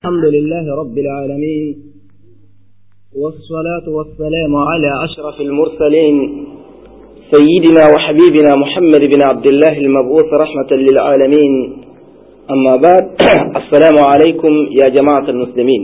الحمد لله رب العالمين، والصلاة والسلام على أشرف المرسلين سيدنا وحبيبنا محمد بن عبد الله المبعوث رحمة للعالمين. أما بعد، السلام عليكم يا جماعة المسلمين.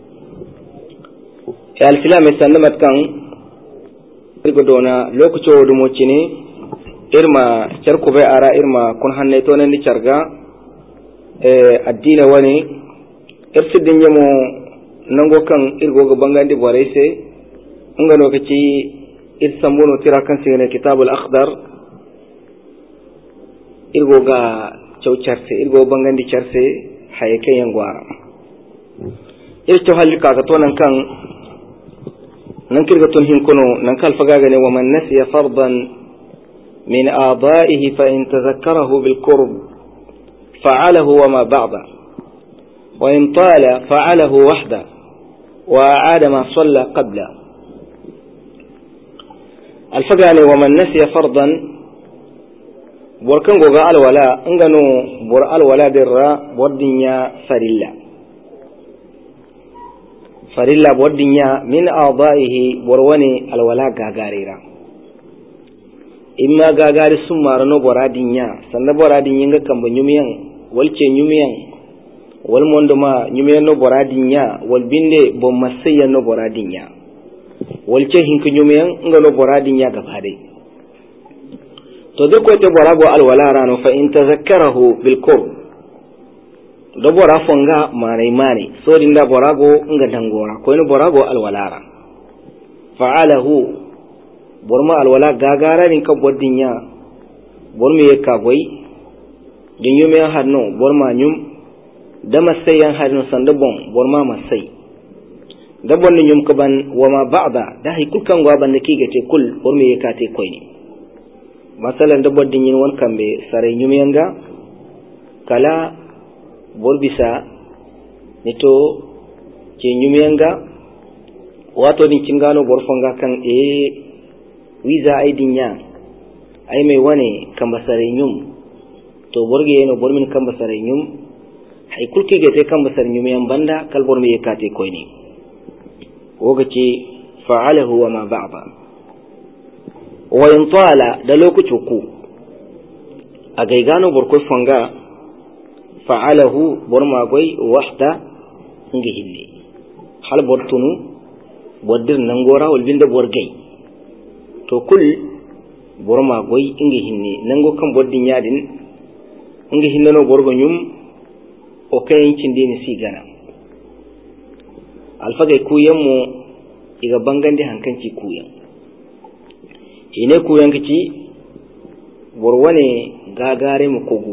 يا الفلام سنمت كان يقولون لوكتو دموتشيني إرما شركو بأرا إرما كن هنيتون اللي شرقا الدين وني irsidin yamo nango kan irgo ga bangandi boraise nga lokaci irsambono tira kan sine kitabul akhdar irgo ga chaucharse irgo bangandi charse hayake yangwara irto halika ga tonan kan nan kirga ton hin kono nan kal faga ga ne wa man nasiya fardan min a'da'ihi fa in tadhakkarahu bil qurb fa'alahu wa ma ba'da وإن طال فعله وحده وأعاد ما صلى قبله. الفقاني ومن نسي فرضا بركن قال ولا انغنو بر الولا درا بودنيا فريلا بودنيا من أعضائه برواني الولا غاغاريرا إما غاغاري سمارنو برادنيا سند برادنيا كم بنيوميان والكي نيوميان wal mondoma nyume no boradinya wal binde bo masaya no boradinya wal ce hinka nyume nga no boradinya gabade to de ko te borago al wala rano fa in tazakkarahu bil qurb do bora fonga mani so dinda borago nga dangora ko no borago al walara fa'alahu borma al wala gagara rin ka bodinya borme ka goy din nyume hanno borma nyum da masai yan harin sanda bon borma masai da bonni nyum kaban wama ba'da da hay kulkan gwa banda kiga te kul borme yakate koyni masalan da boddin yin won kambe sare nyum yanga kala borbisa nito ke nyum yanga wato din cingano borfonga kan wiza ai dinya ai mai wane kamba sare nyum to borge no bormin kamba sare nyum hay kulki gete kan basar nyumiyan banda kalbor me yakate koyni wogace fa'alahu wa ma ba'da wa in tala da lokucu ku a gaigano borkoy fonga fa'alahu borma goy wahda ngi hilli hal bortunu boddir nangora wal binda borgay to kul borma goy ngi hinni nango kan boddin yadin ngi hinnano borgo nyum o kayan cindini si gana alfagai kuyan mu iga bangande hankanci kuyan ine kuyan kici borwane gagare mu kogu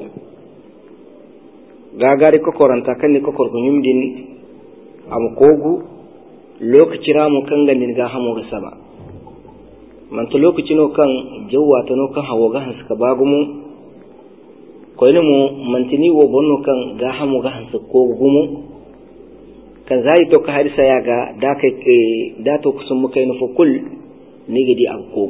gagare kokoranta kan ni kokor kunyum din am kogu lokaci ramu kan ganin ga hamo ga sama man to lokaci no kan jawwa ta no kan hawo ga hanska bagumu koyne mo mantini wo bonno kan ga hamu ga hansa ko gumu kan zai to ka hadisa ya ga da kai da to kusun mu kai no fo kul ne gidi an ko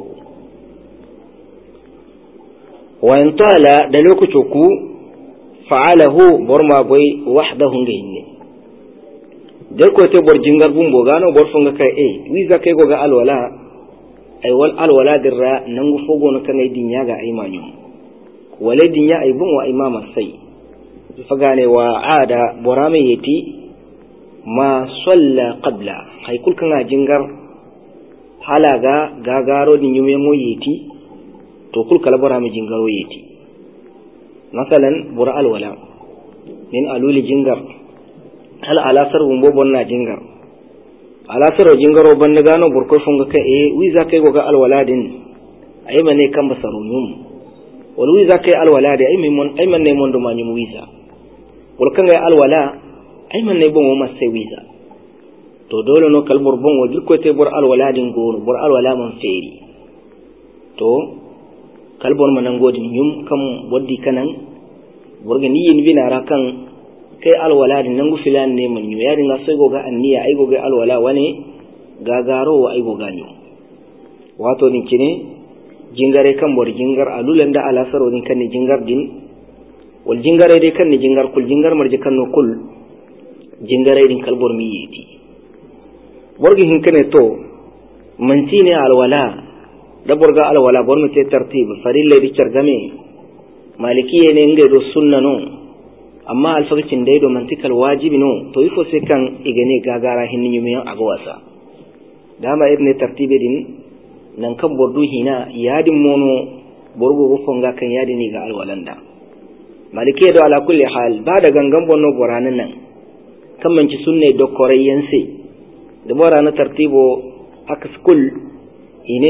wa in tala da lokaci ku fa'alahu borma boy wahdahu nginne de ko te bor jingar bumbo gano bor funga kai wiza kai go ga alwala ay wal alwala dirra nangu fogo no kan ay dinya ga ay manyum waladin ya aibun wa imama sai fagane wa ada borame yati ma salla qabla hay kul kan jingar halaga gagaro din yume mo yati to kul kala borame jingaro yati masalan bora alwala min aluli jingar hal alasar bumbo bonna jingar alasar jingaro banda gano burko funga ka wiza kai goga alwala din ay mane kan basarunyum wal wiza kai alwala da ay man ne mon do manyum wiza wal kan ga alwala ay man ne bon ma sai wiza to dole no kalbur bon wajil ko te bor alwala din gono bor alwala man feri to kalbor man ngodi nyum kam waddi kanan borga ni yin binara kan kai alwala din nangu filan ne man nyu yari nga sai goga anniya ay goga alwala wane gagaro wa ay goga nyu wato din kine jingare kan bor jingar alulan da alasaro din kan ni jingar din wal jingare dai kan ni jingar kul jingar marje kan no kul jingarai din kalbor mi yiti borgi hinkane to mantine alwala da borga alwala bor mu te tartib farilla di chargame malikiye ne ngai do sunna no amma alfaqin dai do mantikal wajibi no to ifo se kan igane gagara hinni nyumi agwasa dama ibne tartibe din nan kan bordu hina yadin mono borgo go fonga kan yadini ga alwalanda malikiye do ala kulli hal ba da gangan bonno boranan nan kan manci sunne do korayyanse da borana tartibo aka skul ine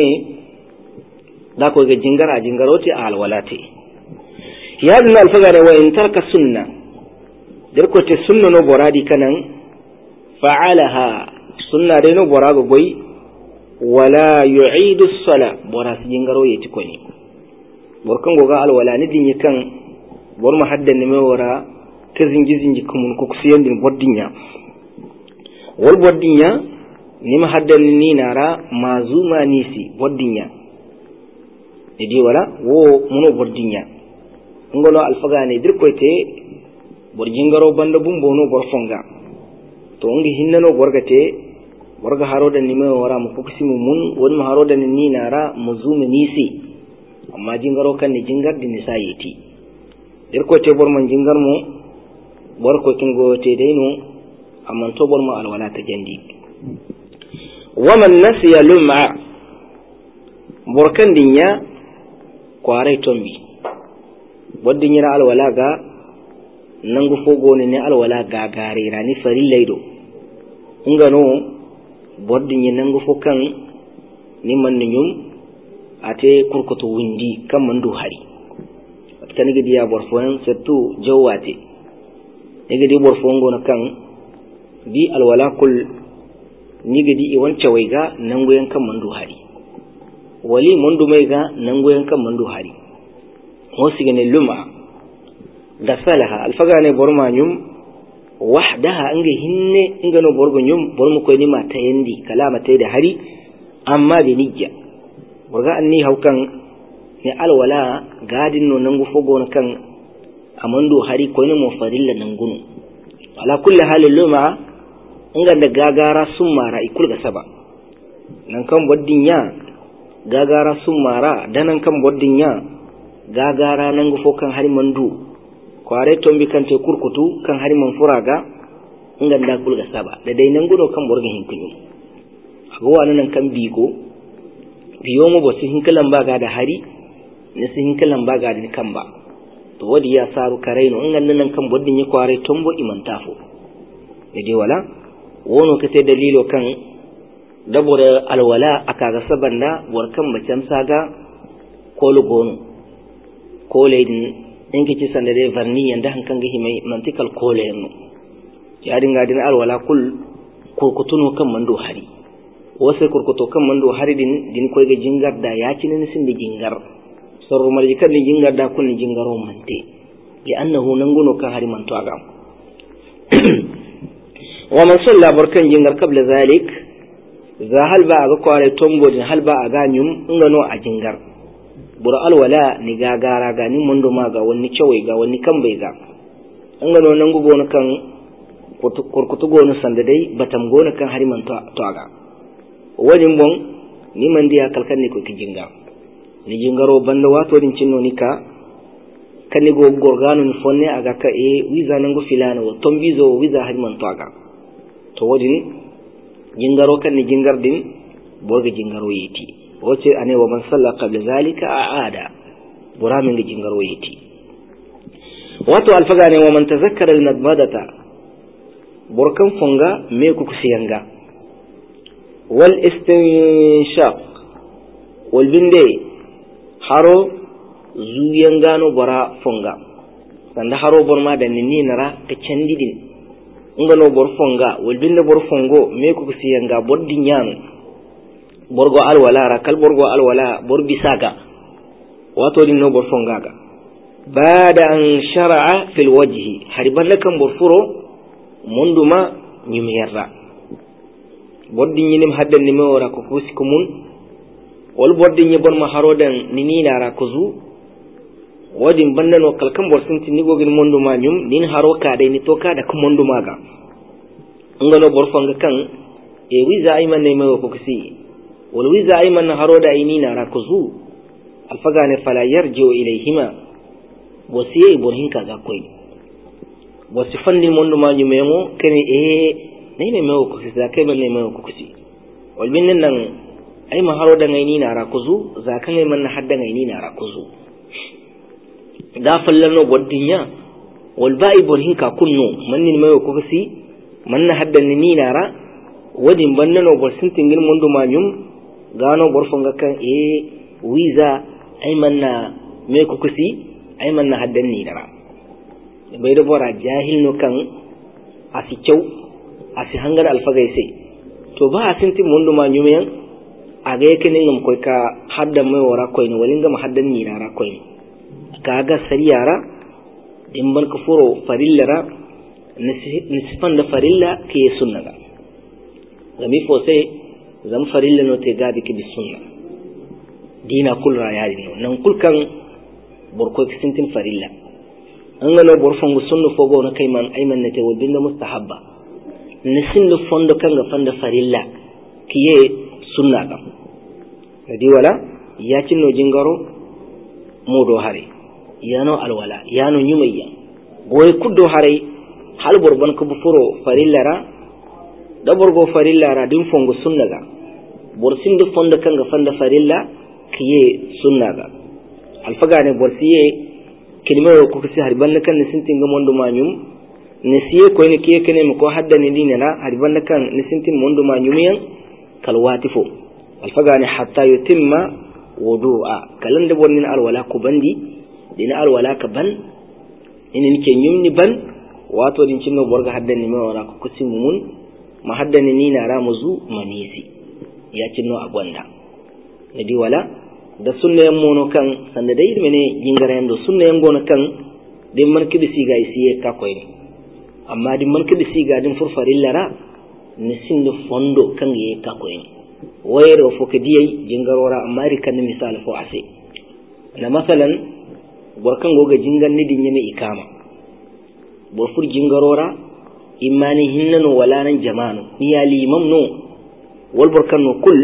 da ko ga jingaroti alwalati yadin alfagare wa in tarka sunna der ko te sunna no boradi kanan fa'alaha sunna de no borago boy wala yu'idu as-sala boras jingaro yeti koni borkan goga alwala ni dinyi kan bor ma haddan ne wara kazin gizin jikumun ko kusiyan din boddinya wal boddinya ni ma haddan ni nara mazuma nisi boddinya idi wala wo muno boddinya ngolo alfaga ne dir ko te bor jingaro banda bumbo no bor fonga to ngi hinnano borgate borga haroda ni me wara mu kuksimu mun won ma haroda ni nara mazuma nisi amma jingaro kan ni jingar din sayiti dir ko te bor man jingar mo bor ko tungo te deino amman to bor ma alwala ta jandi wa man nasiya lum'a borkan dinya kwarai tombi boddin yana alwala ga nangu fogo ne alwala ga gare rani farillai do ngano boddin yana nangu fokan ni man nyum ate kurkutu windi kan mandu hari kan gidi ya borfon settu jawate gidi borfon gona kan di alwala kul ni gidi i wanca waiga nangu yan kan mandu hari wali mandu mai ga nangu yan kan mandu hari mosigane luma gasalaha alfagane borma nyum wahdaha ange hinne ingano borgo nyum bormo ko ni mata yandi kalama tay da hari amma bi nijja borga anni haukan ni alwala gadin no nangu fogo na kan amandu hari ko ni mo farilla nangunu ala kulli halin luma inganda gagara sumara ikul ga saba nan kan boddinya gagara sumara danan kan boddinya gagara nangu fokan hari mandu kware tombi kan te kurkutu kan hari man furaga inganda kul ga saba da dai nanguno kan borga hinkunyu agwa nan kan bigo biyo mo bosi hinkalan baga da hari ne sin hinkalan baga da kan ba to wadi ya saru karaino inganda nan kan boddin ya kware tombo imantafo da dai wala wono kate dalilo kan dabore alwala aka ga sabanda warkan macam saga kolu gonu koleidin inki ci sande de varni yanda hankan ga himai mantikal kolenu ya dinga din alwala kul kurkutuno kan mando hari wose kurkuto kan mando hari din koy ga jingar da ya ci ne sin di jingar sorro marji kan di jingar da kun jingaro mante li annahu nanguno kan hari man to agam wa man salla barkan jingar qabla zalik za halba ga kware tombo din halba aga nyum ngano a jingar bura alwala ni gagara ga ni mundo ma ga wani cewai ga wani kan bai ga ngano nan gugo na kan kurkutu go na sanda dai batam go na kan hariman to aga wani bon ni man dia kalkan ni ko kijinga ni jingaro banda wato din cinno ni ka kan ni go gorgano ni fonne aga ka wiza nan go filana wo tombizo wiza hariman to aga to wodin jingaro kan ni jingar din boga jingaro yiti wace ane wa man salla qabla zalika aada buramin jingaro yiti wato alfagane wa man tazakkara al-nadmadata burkan funga me ku kusiyanga wal istinshaq wal binde haro zuyangano bara funga sanda haro borma da ninni nara ka candidin ngano bor funga wal binde bor fungo me ku kusiyanga boddi nyano borgo alwala ra kal borgo alwala bor bisaga wato din no bor fongaga bada an shar'a fil wajhi hariban lakan bor furo munduma nyumiyarra boddi nyinim haddan ni mewora ko kusikumun wal boddi nyi bon ma harodan ni nina ra kuzu wadin bandan o kalkan bor sinti ni gogin munduma nyum nin haroka dai ni toka da kun munduma ga ngano borfonga kan e wiza ayman ne mai ko kasi wal wiza ayman haroda ainina rakuzu alfagane fala yarji'u ilayhima wasiye borhin kaga koy wasifandi mondu ma nyumemo kene nay ne mai ko kasi zakai man ne mai ko kasi wal binnan nan ay ma haroda ainina rakuzu zakan ay man hadda ainina rakuzu da fallano goddinya wal ba'i borhin ka kunno man ne mai ko kasi man hadda ni nara wadin bannano bor sintingin mondu ma nyum gano borfonga kan wiza ay manna me ko kusi ay manna haddan ni dara bai da bora jahil no kan asi cew asi hangar alfagai sai to ba asinti mondu ma nyumen aga yake ne ngam koy ka haddan mai wara koy ne walin gam haddan ni dara koy kaga sariyara in ban ka furo farillara nisfan da farilla ke sunna ga gami fo sai zam farilla no te gabi ke sunna dina kulra yari no nan kulkan borko kisintin farilla an ga no borfon sunna fo go na kai man ayman ne te wobin da mustahabba nisin da fondo kan ga fanda farilla kiye sunna ga di wala ya cinno jingaro modo hare yano alwala yano nyumayya boy kuddo hare hal borban ko furo farillara da borgo farillara din fongo sunna ga borsin du fonda kanga fanda farilla kiye sunna ga alfaga ne borsiye kilme ko kisi harban kan ne sintin ga mondo manyum ne siye ko ne kiye kene ko hadda ne dinala harban kan ne sintin mondo manyum yan kalwatifo alfaga ne hatta yutimma wudu'a kalan da bonnin alwala ko bandi dina alwala ka ban inin ke nyumni ban wato din cinno borga haddan ni mawara ko kusi mumun ma haddan ni na ramuzu manisi ya cinno agwanda nadi wala da sunna mono kan sanda dai mene jingara yando sunna yango kan din man kidi siga isiye ka koyni amma din man kidi siga din furfarillara ni sindo fondo kan ye ka koyni wayro fo kediyai jingarora amma ri kan misal fo ase na masalan borkan goga jingan ni din yene ikama borfur jingarora imani hinnano wala nan jama'anu ni ya limam no wal borkan no kul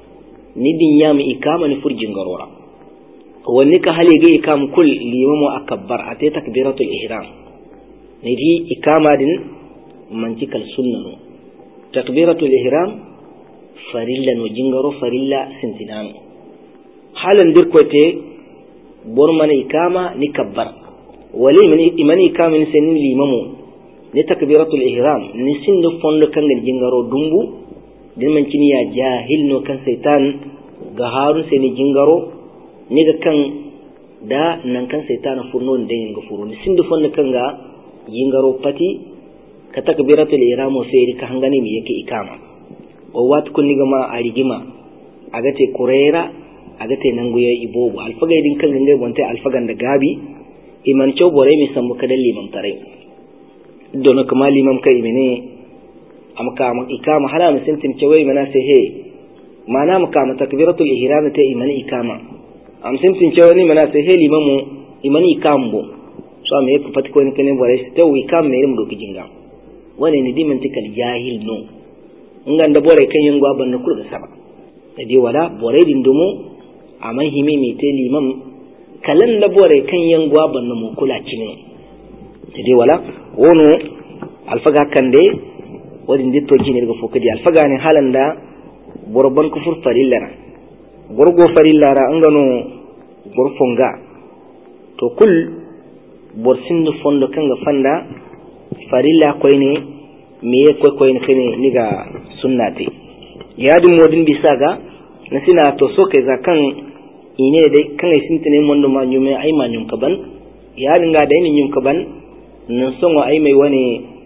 ni din yam ikama ni fur jingarora wani ka hale ga ikam kul limamu akbar ate takbiratul ihram ni di ikama din mantikal sunnano takbiratul ihram farilla no jingaro farilla sintinano halan dirkote bor mana ikama ni kabbar wali imani ikama ni senin limamu ni takbiratul ihram ni sindo fondo kangal jingaro dumbu din man kini ya jahil no kan setan ga harun sai ni jingaro ni ga kan da nan kan setan furno den ga furu ni sindo fondo kanga jingaro pati ka takbiratul ihram sai ka hangani mi yake ikama o wat kunni ga ma arigima agate kurera agate nanguye ibobu alfaga din kan gangai bonte alfagan da gabi iman cew bore mi sambu kadan limam tare don kuma limam kai mene amka ikama hala mi sintin cewai mana sai he mana maka takbiratul ihram ta iman ikama am sintin cewai ni mana sai he limamu iman ikambo so me ko patiko ni kene bore sai wi kam me mu doki jinga wani ni diman tikal jahil no nganda bore kan yin gwaban na kurga saba dai wala bore din dumo amman himi mi te limam kalan da bore kan yan gwaban na mu kula cinin dai wala wono alfaga kan dai wadin ditto jini daga fokadi alfaga ne halanda borban kufur farillara borgo farillara an gano borfonga to kul borsin da fondo kan ga fanda farilla koy ne me koy ne kene niga sunnati yadin modin bisaga nasina to so kai za kan ine dai kan ai sintine mondo ma nyume ai ma nyum kaban yadin ga dai nyum kaban nan songo ai mai wani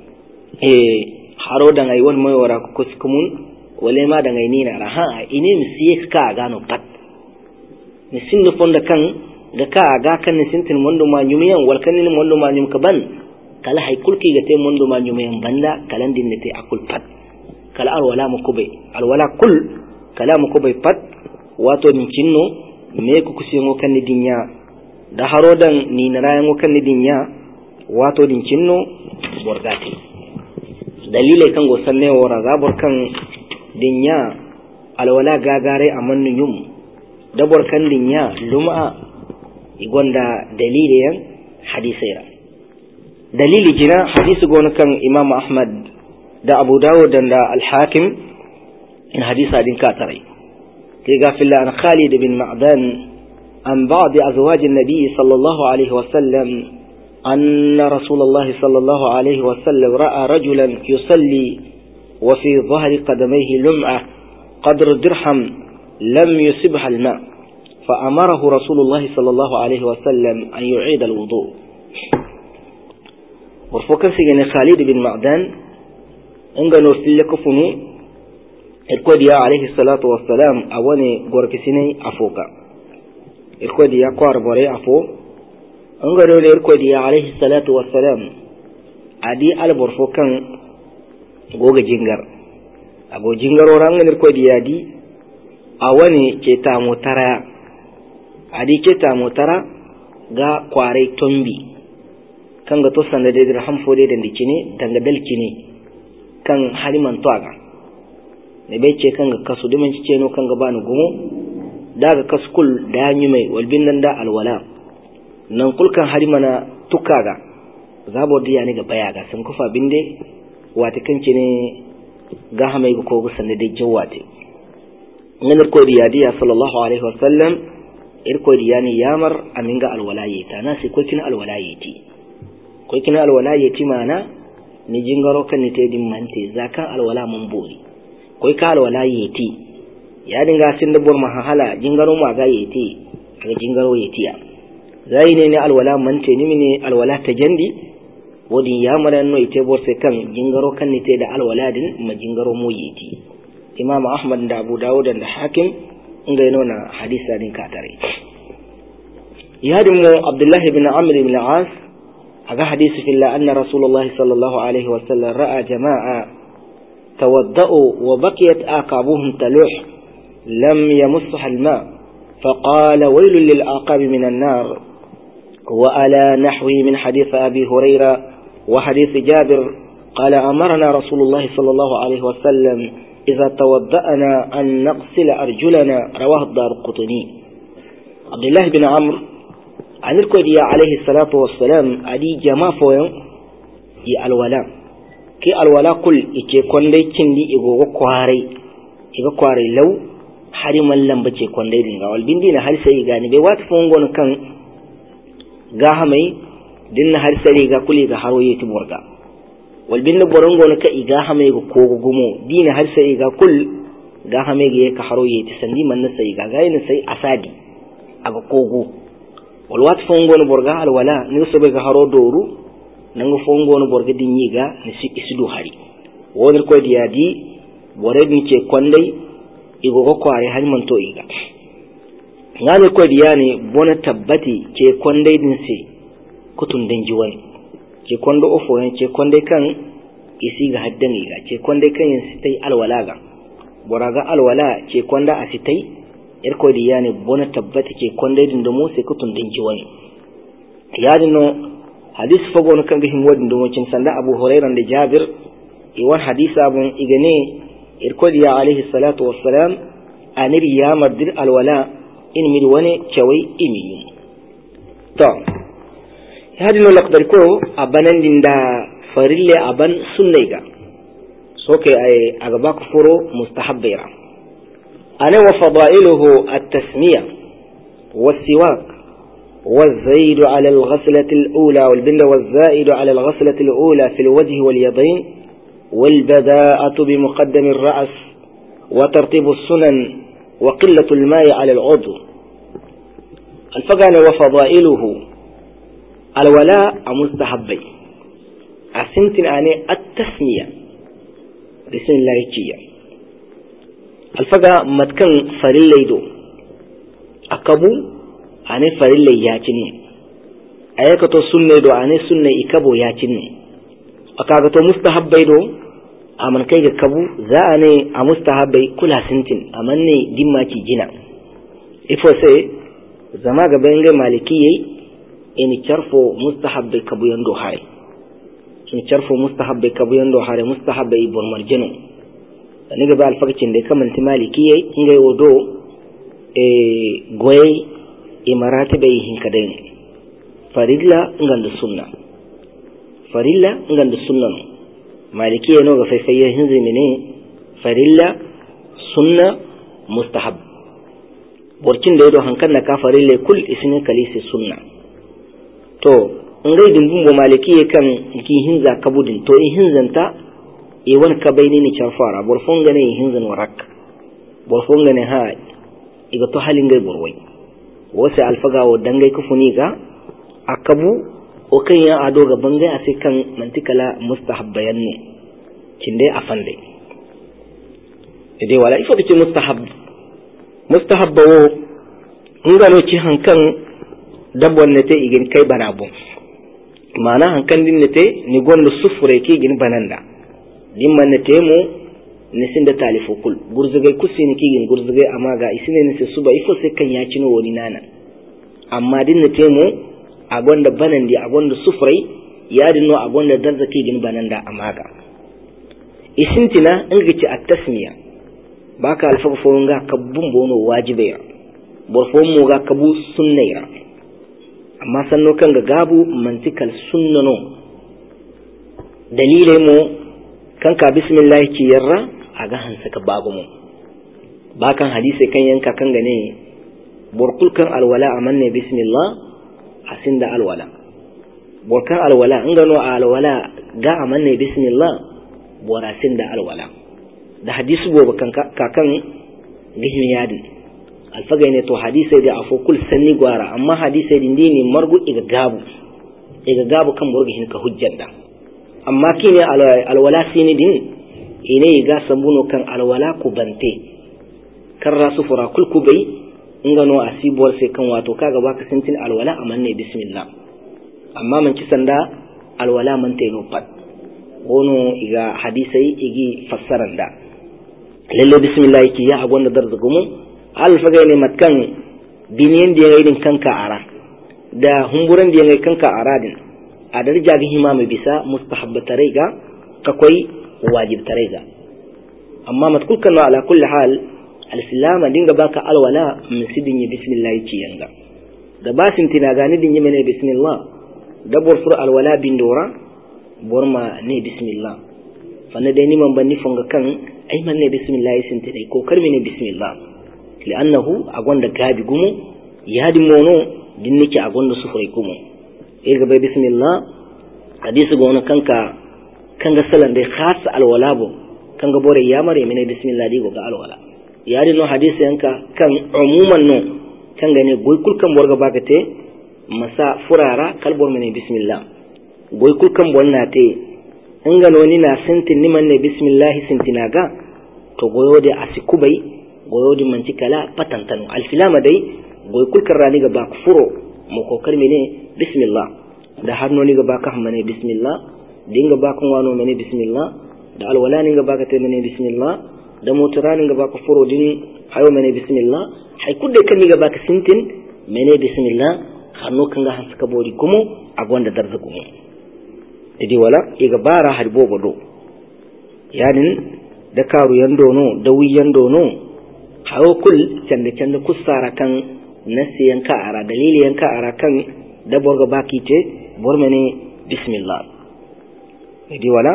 haro da ngai won mai wara ko kuskumun wale ma da ngai nina raha ine mi siye ka gano pat ni sinno fonda kan ga ka ga kan ni sintin mondo ma nyume yan wal kan ni mondo ma nyum kaban kala hay kulki ga te mondo ma nyume yan banda kalan din ne te akul pat kala alwala mu kubai alwala kul kala mu kubai pat wato min cinno me ku kusingo kan ni dinya da harodan ni na rayango kan ni dinya wato din cinno borgati dalilai kan go sanne wora zabor kan dinya alwala gagare amannu yum dabor kan dinya luma igonda dalilayan hadisai dalili jina hadisi gona kan Imam Ahmad da Abu Dawud da Al-Hakim in hadisa din ka tarai kiga filla an Khalid bin Ma'dan an ba'd azwaj an-nabi sallallahu alaihi wasallam أن رسول الله صلى الله عليه وسلم رأى رجلا يصلي وفي ظهر قدميه لمعة قدر درهم لم يصبها الماء فأمره رسول الله صلى الله عليه وسلم أن يعيد الوضوء. ورفوكا سيغني خالد بن معدان انغنو سلكفنو الكوديا عليه الصلاة والسلام أواني غوركسيني أفوكا الكوديا قوار بوري أفو انغنو الكوديا عليه الصلاة والسلام عدي البرفوكا غوغ جنجر أبو جنجر ورانغن الكوديا دي أواني كتا مترا عدي كتا مترا غا قواري تنبي kanga to sanda de dirham fode da dikine danga dalkine kan haliman toaga ne bece kanga kasu de manci ceno kanga banu gumo daga kaskul da yanyi mai walbin nan da alwala nan kulkan halimana tukaga zabo diya ne ga bayaga sun kufa binde wata kanci ne ga hamai ko go sanda de jawate nan ko diya sallallahu alaihi wasallam irko diya ne yamar aminga alwalayi ta nasi ko kin alwalayi ti ko kina alwala yati mana ni jingaro kan ni tedin mante zakan alwala mun bori ko ka alwala yati ya dinga sin da bor mahala jingaro ma ga yati ga jingaro yatiya zai ne alwala mante ni ne alwala ta jandi wodi ya mara no ite bor se kan jingaro kan ni te da alwala din ma jingaro mo yati Imam Ahmad da Abu Dawud da Hakim inga nona hadisa din ka tare ya dinga Abdullah ibn Amr ibn al-As هذا حديث في الله أن رسول الله صلى الله عليه وسلم رأى جماعة توضأوا وبقيت آقابهم تلوح لم يمسها الماء فقال ويل للآقاب من النار وألا نحوي من حديث أبي هريرة وحديث جابر قال أمرنا رسول الله صلى الله عليه وسلم إذا توضأنا أن نغسل أرجلنا رواه الدارقطني. عبد الله بن عمرو عن الكودية عليه الصلاة والسلام علي جماعة فوين الولاء كي الولاء كل إيكي كوندي كندي إيغو قواري لو حريما لنبتي كوندي دينغا والبندين هل سيغاني بيوات فونغون كان غاهمي دين هل سيغا كل إيغا حروية بورغا والبند بورنغون كا إيغاهمي كوغو غمو دين هل سيغا كل غاهمي إيغا حروية سندي من سيغا غاين سي أسادي أغا كوغو walwat fongono borga alwala ni sobe ga haro doru nango fongono borga dinyiga ni isidu hari wonir ko diadi bore ni ce kondai igo ko kware hari man to iga ngani ko diyani bona tabbati ce kondai din se kutun danji wani ce kondo ofo ne ce kondai kan isi ga haddan iga ce kondai kan yin sitai alwala ga boraga alwala ce konda asitai irko diyani bona tabbata ke konde din da mo sai kutun dinki wani yadin no hadis fago no kan gihin wadin do cin sanda Abu Hurairah da Jabir iwan hadisa bun igane irko diya alaihi salatu wassalam anir ya madir alwala in mir wani cewai imi to yadin no laqdar ko abanan din da farille aban sunnaiga soke ay agaba ku furo mustahabbira أنا وفضائله التسمية والسواك والزيد على الغسلة الأولى والبند والزائد على الغسلة الأولى في الوجه واليدين والبداءة بمقدم الرأس وترتيب السنن وقلة الماء على العضو. الفقان وفضائله الولاء مستحبي أسنتن أني التسمية بسم الله يجيه alfaga matkan farillai do akabu ane farillai ya cinne ayaka to sunne do ane sunne ikabo ya cinne akaga to mustahabbai do aman kai ga kabu za ane a mustahabbai kula sintin amanne dimma ci jina ifo sai zama ga benga malikiyai eni charfo mustahabbai kabu yando hare in charfo mustahabbai kabu yando hare mustahabbai bor marjano ni ga ba alfakacin da kaman timalikiyai ingai wodo goy maratibai hinkadain farilla nganda sunna no malikiyai no ga faifayya hinzi mene farilla sunna mustahab borkin da yado hankan na ka farilla kul isinin kalisi sunna to ngai dimbun bo malikiyai kan ki hinza kabudin to in hinzanta wani ka bayni ni charfara borfonga ne hinzan warak borfonga ne ha iga to halin gai borwai wose alfaga wo dangai kufuni ga akabu o kan ya ado ga bangai a sai kan mantikala mustahabbayan ne kinde afande dai wala ifo kace mustahabba wo ngalo ci hankan dabbon ne te igin kai banabo mana hankan din ne te ni gondo sufure ki igin bananda dimman ne temo ne sinda talifo kul gurzugay kusini kigin gurzugay amma ga isine ne se suba ifo se kan ya cino woni nana amma din ne temo agonda banandi agonda sufrai ya dinno agonda darza kigin bananda amma ga isintina ingici at-tasmiya baka alfaga fonga kabun bono wajibe borfon mo ga kabu sunnayra amma sanno kan ga gabu mantikal sunnano dalilai mo kanka bismillah ki yarra aga hansa ka babu mu bakan hadisi kan yanka kan gane borkul kan alwala amanne bismillah asinda alwala borkan alwala ngano alwala ga amanne bismillah borasinda alwala da hadisi bo kan kakan gihin yadi alfaga ne to hadisi da afokul sanni gwara amma hadisi din dini margu iga gabu kan borgihin ka hujjanda amma kine alwala sini din ine ga sambuno kan alwala ku bante kan rasu fura kulku bai ingano asibor sai kan wato kaga baka sintin alwala amanne bismillah amma man ci sanda alwala man tay no pat wono iga hadisai igi fassaranda lalle bismillah ki ya agonda darzugumu alfaga ne matkan biniyen da yayin kanka ara da humburan da yayin kanka ara din a darja ga himama bisa mustahabbatarai ga kakwai wajibtarai ga amma matkul kan ala kulli hal al-islam dinga baka alwala min sidin yi bismillah ci yanga da basin tina gani din yi mene bismillah da borfur alwala bin dora borma ne bismillah fanna dai ni man banni fonga kan ai man ne bismillah sin tine ko karmi ne bismillah li'annahu agonda gabi gumu yadi mono din nake agonda sufrai gumu gaba bismillah hadisi gona kanka kanga salan dai khas alwalabo kanga bore ya mare mene bismillah digo ga alwala yari no hadisi yanka kan umuman no kanga ne goykul kan borga bagate masa furara kalbor mene bismillah goykul kan bonna te inga no ni na sintin ni man ne bismillah sintinaga to goyode asikubai goyode mantikala patantanu alfilama dai goykul kan rani ga ba furo mo kokar mene bismillah da hannu ni ga baka hamane bismillah dinga baka wano mene bismillah da alwala ni ga baka te mene bismillah da motora ni ga baka furo din hayo mene bismillah hay kudde kan ni ga baka sintin mene bismillah hannu kan ga haska bori kuma agonda darza kuma idi wala iga bara harbo bodo yanin da karu yando no da wiyan dono hayo kul cande kusara kan nasiyan ka ara daliliyan ka ara kan da borga baki ce bormene bismillah idi wala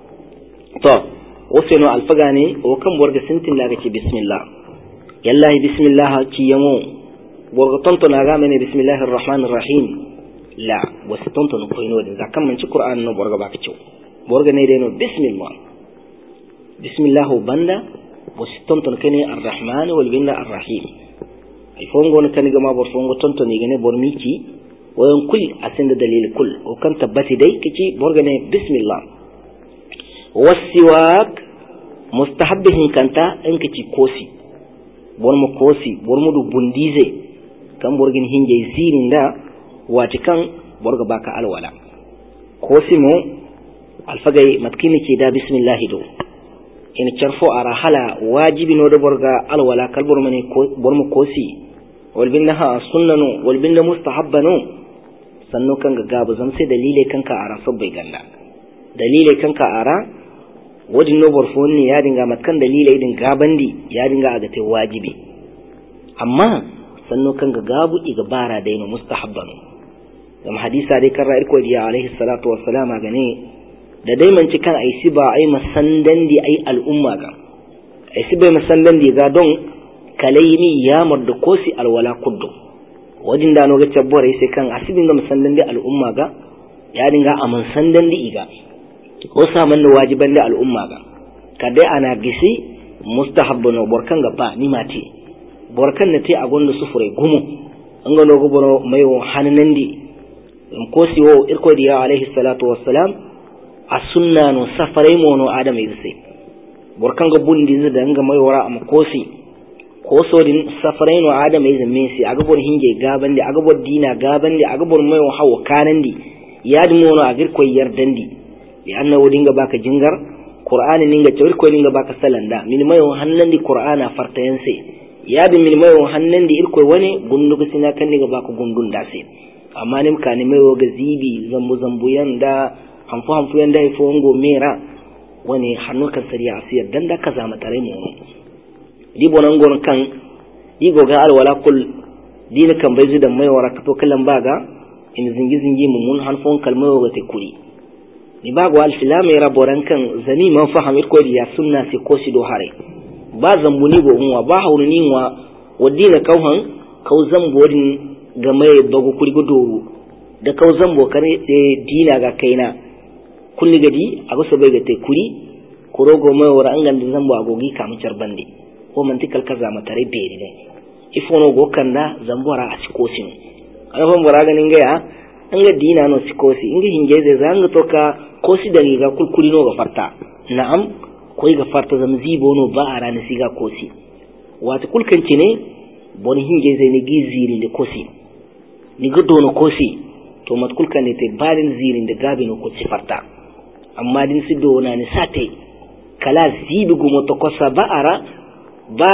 to waseno alfagani o kan borga sintin la gace bismillah yallahi bismillah ci yamo borga tonto na ga mene bismillahir rahmanir rahim la wasu tonto no koyno da zakan man ci qur'an no borga baki ce borga ne dai no bismillah banda wasu tonto kene arrahman wal binna arrahim ay fongo no kan ga ma bor fongo tonto ni gane bor miki wayan kul asinda dalil kul o kan tabbati dai kici borgane bismillah wasiwak mustahabbihin kanta in kici kosi bormo du bundize kan borgin hinje zirin da wati kan borga baka alwala kosi mo alfagai matkini ke da bismillah do in charfo ara hala wajibi no da borga alwala kal bormane bormo kosi wal binnaha sunnanu wal binna mustahabbanu sannu kan ga gabu zan sai dalile kanka a rafa bai ganda dalilai kanka ara wadin no borfon ne ya dinga matkan dalilai din gabandi ya dinga aga te wajibi amma sanno kan ga gabu iga bara dai no mustahabban dan hadisa dai karra irko diya alaihi salatu wassalam gane da dai man cikan ai siba ai masandan di ai al'umma ga ai siba masandan di ga don kalaini ya murda kosi alwala kuddu wajin da no ga tabbore sai kan asibin ga masandan di al'umma ga ya dinga aman sandan di iga ko saman da wajiban da al'umma ga kadai ana gisi mustahabban borkan ga ba ni mate borkan ne te a gonda sufure gumu an ga no goboro mayo hananan di ko siwo irko diya alaihi salatu wassalam as-sunna no safare mono adam irse borkan ga bundi da nga mai wara am kosi ko so din safare no adam irse mesi aga bor hinge gaban di aga bor dina gaban di aga bor mai hawo kanan di yadi mono agir ko yardandi bi annahu dinga baka jingar qur'ani ninga tawir ko dinga baka salanda min mai hannan di qur'ana fartayanse yadi min mai hannan di irko wani gundu sina kan dinga baka gundun dase amma nim ka ne mai ga zibi zambu yanda hanfu yanda ifo ngo mera wani hannu kan sariya asiyar dan da ka zama tare mu di bonan gon kan di goga alwala kul dina kan bai zudan mai wara to kallan baga in zingi mun hanfon kalmai ga te kuri ni bago al-islam ya raboran kan zani man fahimir ko ya sunna sai ko si do hare ba zambuni go unwa ba hauni wa wadina kauhan kau zambo din ga mai bagu kuri gudu da kau zambo kare dina ga kaina kulli gadi ago so bai ga te kuri ko rogo mai wara an ganda zambo agogi kamu charbande ko mantikal kaza matare beri ne ifono go kanda zambo ra asikosin alfan bara ganin ga ya an ga dina no sikosi inga hinge zai zanga toka kosi da riga kulkuli no ga farta na'am koi ga farta zamzibo no ba a rana siga kosi wata kulkanci ne boni hinge zai ne giziri da kosi ni ga dono kosi to mat kulkan ne te balin zirin da gabi no kosi farta amma din si dona ni sate kala zibi gumo to kosa ba ara ba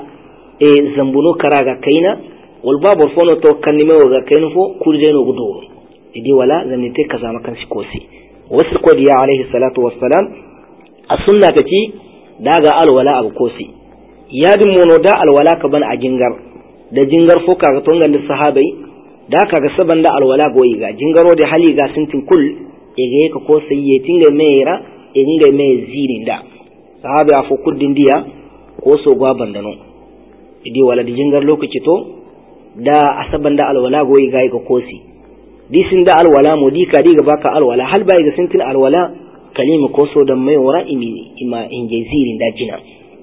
zambuno karaga kaina wal babur fono to kanime ga kaina fo kurje no gudo idi wala zanne te kaza makan shi kosi wasu ko diya alaihi salatu wassalam as-sunna kaci daga alwala abu kosi yadin mono da alwala ka ban a jingar da jingar fo kaga to ngande sahabai da kaga saban da alwala goyi ga jingaro da hali ga sintin kul ege ka ko sayye tinga meira inga me zirin da sahabi afo kuddin diya ko so gwa bandano idi wala di jingar lokaci to da asaban da alwala goyi ga ka kosi disin da alwala mo dika diga baka alwala hal bai ga sintin alwala kalima ko so da mai wara ima inge zirin da jina